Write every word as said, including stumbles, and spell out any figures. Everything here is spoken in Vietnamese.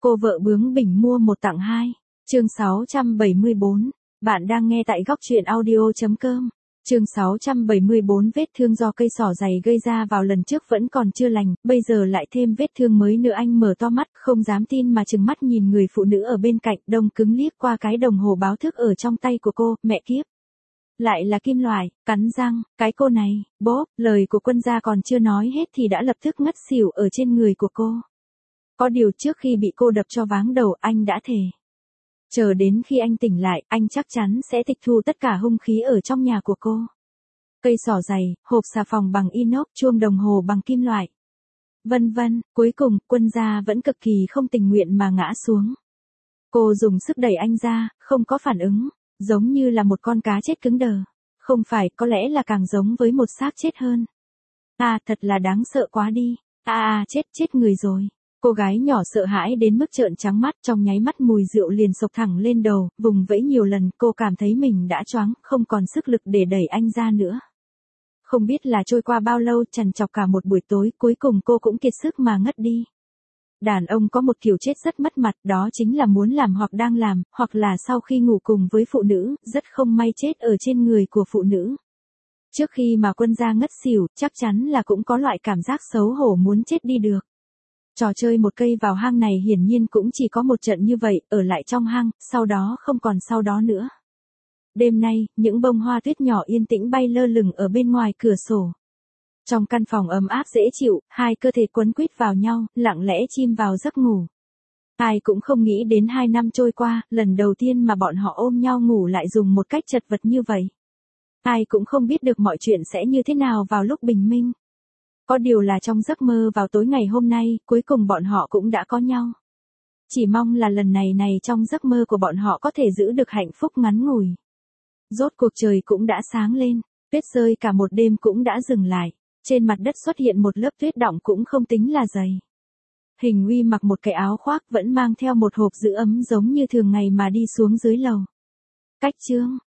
Cô vợ bướng bỉnh mua một tặng hai. Chương sáu trăm bảy mươi bốn. Bạn đang nghe tại góc truyện audio chấm com. Chương sáu trăm bảy mươi bốn. Vết thương do cây sỏ dày gây ra vào lần trước vẫn còn chưa lành, bây giờ lại thêm vết thương mới nữa. Anh mở to mắt, không dám tin mà trừng mắt nhìn người phụ nữ ở bên cạnh, đông cứng liếc qua cái đồng hồ báo thức ở trong tay của cô. Mẹ kiếp, lại là kim loại. Cắn răng, cái cô này. Bốp, lời của Quân gia còn chưa nói hết thì đã lập tức ngất xỉu ở trên người của cô. Có điều trước khi bị cô đập cho váng đầu, anh đã thề, chờ đến khi anh tỉnh lại, anh chắc chắn sẽ tịch thu tất cả hung khí ở trong nhà của cô. Cây sỏ dày, hộp xà phòng bằng inox, chuông đồng hồ bằng kim loại, vân vân. Cuối cùng, Quân gia vẫn cực kỳ không tình nguyện mà ngã xuống. Cô dùng sức đẩy anh ra, không có phản ứng, giống như là một con cá chết cứng đờ. Không phải, có lẽ là càng giống với một xác chết hơn. À, thật là đáng sợ quá đi. À à, chết, chết người rồi. Cô gái nhỏ sợ hãi đến mức trợn trắng mắt, trong nháy mắt mùi rượu liền xộc thẳng lên đầu, vùng vẫy nhiều lần, cô cảm thấy mình đã choáng, không còn sức lực để đẩy anh ra nữa. Không biết là trôi qua bao lâu, trằn trọc cả một buổi tối, cuối cùng cô cũng kiệt sức mà ngất đi. Đàn ông có một kiểu chết rất mất mặt, đó chính là muốn làm hoặc đang làm, hoặc là sau khi ngủ cùng với phụ nữ, rất không may chết ở trên người của phụ nữ. Trước khi mà Quân gia ngất xỉu, chắc chắn là cũng có loại cảm giác xấu hổ muốn chết đi được. Trò chơi một cây vào hang này hiển nhiên cũng chỉ có một trận như vậy, ở lại trong hang, sau đó không còn sau đó nữa. Đêm nay, những bông hoa tuyết nhỏ yên tĩnh bay lơ lửng ở bên ngoài cửa sổ. Trong căn phòng ấm áp dễ chịu, hai cơ thể quấn quýt vào nhau, lặng lẽ chìm vào giấc ngủ. Ai cũng không nghĩ đến hai năm trôi qua, lần đầu tiên mà bọn họ ôm nhau ngủ lại dùng một cách chật vật như vậy. Ai cũng không biết được mọi chuyện sẽ như thế nào vào lúc bình minh. Có điều là trong giấc mơ vào tối ngày hôm nay, cuối cùng bọn họ cũng đã có nhau. Chỉ mong là lần này này trong giấc mơ của bọn họ có thể giữ được hạnh phúc ngắn ngủi. Rốt cuộc trời cũng đã sáng lên, tuyết rơi cả một đêm cũng đã dừng lại. Trên mặt đất xuất hiện một lớp tuyết đọng cũng không tính là dày. Hình Uy mặc một cái áo khoác, vẫn mang theo một hộp giữ ấm giống như thường ngày mà đi xuống dưới lầu. Cách chương,